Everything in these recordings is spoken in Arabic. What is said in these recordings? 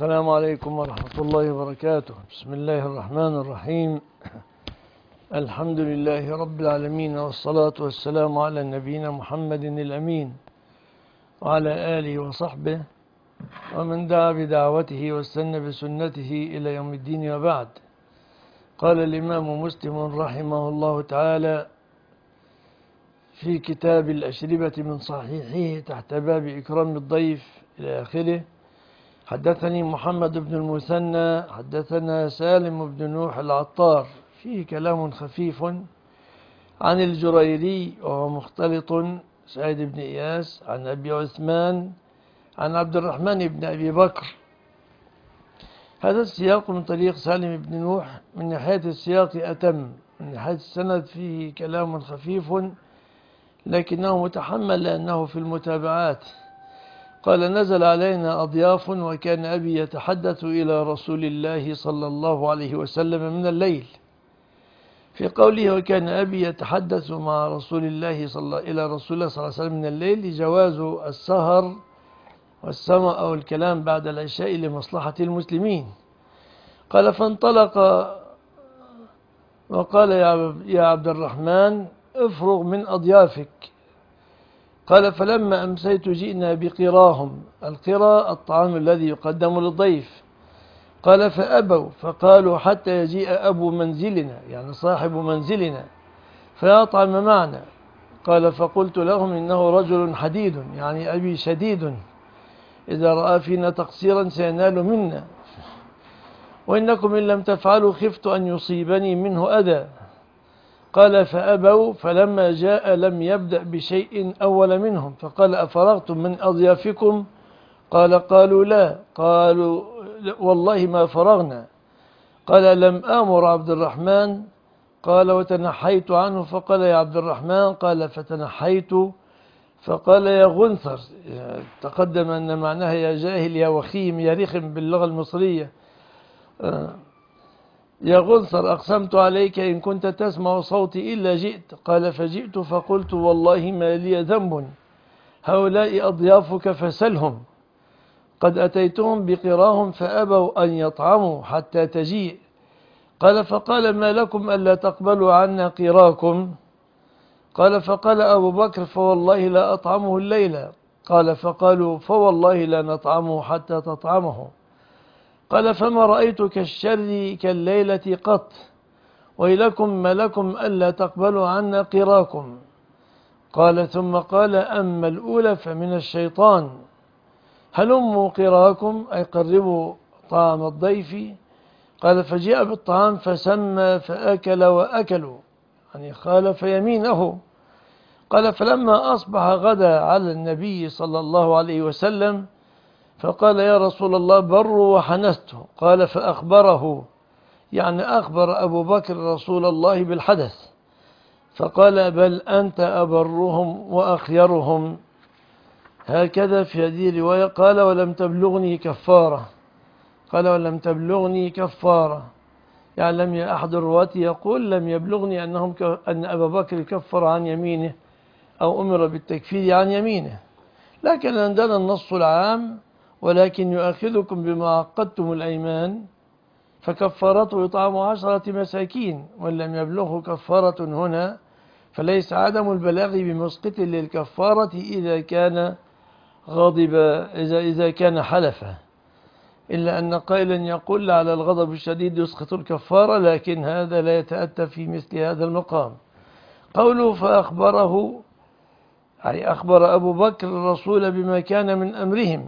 السلام عليكم ورحمة الله وبركاته. بسم الله الرحمن الرحيم. الحمد لله رب العالمين، والصلاة والسلام على نبينا محمد الأمين وعلى آله وصحبه ومن دعا بدعوته واستنى بسنته إلى يوم الدين، وبعد. قال الإمام مسلم رحمه الله تعالى في كتاب الأشربة من صحيحه تحت باب إكرام الضيف إلى آخره: حدثني محمد بن المثنى حدثنا سالم بن نوح العطار، فيه كلام خفيف، عن الجريري وهو مختلط سعيد بن إياس عن أبي عثمان عن عبد الرحمن بن أبي بكر. هذا السياق من طريق سالم بن نوح، من ناحية السياق أتم، من ناحية السند فيه كلام خفيف لكنه متحمل لأنه في المتابعات. قال: نزل علينا أضياف وكان أبي يتحدث إلى رسول الله صلى الله عليه وسلم من الليل. في قوله وكان أبي يتحدث مع رسول الله إلى رسول الله صلى الله عليه وسلم من الليل، جواز السهر والسمع أو الكلام بعد العشاء لمصلحة المسلمين. قال: فانطلق وقال: يا عبد الرحمن افرغ من أضيافك. قال: فلما أمسيت جئنا بقراهم. القرى الطعام الذي يقدم للضيف. قال: فأبوا، فقالوا حتى يجيء أبو منزلنا، يعني صاحب منزلنا، فيطعم معنا. قال: فقلت لهم إنه رجل حديد، يعني أبي شديد، إذا رأى فينا تقصيرا سينال منا، وإنكم إن لم تفعلوا خفت أن يصيبني منه أذى. قال: فأبوا، فلما جاء لم يبدأ بشيء أول منهم، فقال: أفرغتم من أضيافكم؟ قالوا لا. قالوا: والله ما فرغنا. قال: لم آمر عبد الرحمن. قال: وتنحيت عنه. فقال: يا عبد الرحمن. قال: فتنحيت. فقال: يا غنثر. تقدم أن معناها يا جاهل، يا وخيم، يا رخم باللغة المصرية. يا غنثر، أقسمت عليك إن كنت تسمع صوتي إلا جئت. قال: فجئت فقلت: والله ما لي ذنب، هؤلاء أضيافك فسلهم. قد أتيتهم بقراهم فأبوا أن يطعموا حتى تجيء. قال: فقال: ما لكم ألا تقبلوا عنا قراكم؟ قال: فقال أبو بكر: فوالله لا أطعمه الليلة. قال: فقالوا: فوالله لا نطعمه حتى تطعمه. قال: فما رأيت كالشر كالليلة قط، ويلكم ما لكم ألا تقبلوا عنا قراكم. قال: ثم قال: أما الأولى فمن الشيطان. هلموا قراكم، أي قربوا طعام الضيف. قال: فجاء بالطعام فسمى فأكل وأكلوا، يعني خالف يمينه. قال: فلما أصبح غدا على النبي صلى الله عليه وسلم، فقال: يا رسول الله بروا وحنسته. قال: فأخبره، يعني أخبر أبو بكر رسول الله بالحدث. فقال: بل أنت أبرهم وأخيرهم. هكذا في هذه الرواية. قال: ولم تبلغني كفارة. قال: ولم تبلغني كفارة، يعني لم أحد الرواة يقول لم يبلغني أن أبا بكر كفر عن يمينه أو أمر بالتكفير عن يمينه. لكن عندنا النص العام: ولكن يؤاخذكم بما عقدتم الأيمان، فكفارته إطعام 10 مساكين. وإن لم يبلغه كفارة هنا فليس عدم البلاغ بمسقط للكفارة إذا كان غضب، إذا كان حلفه، إلا أن قائلا يقول على الغضب الشديد يسقط الكفارة، لكن هذا لا يتأتى في مثل هذا المقام. قوله فأخبره، أي أخبر أبو بكر الرسول بما كان من أمرهم.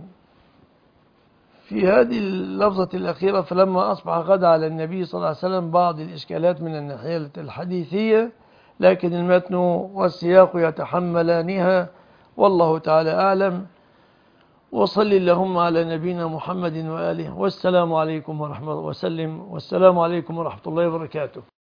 في هذه اللفظة الأخيرة فلما أصبح غدا على النبي صلى الله عليه وسلم بعض الإشكالات من الناحية الحديثية، لكن المتن والسياق يتحملانها، والله تعالى أعلم. وصل اللهم على نبينا محمد وآله، والسلام عليكم ورحمة الله وسلم، والسلام عليكم ورحمة الله وبركاته.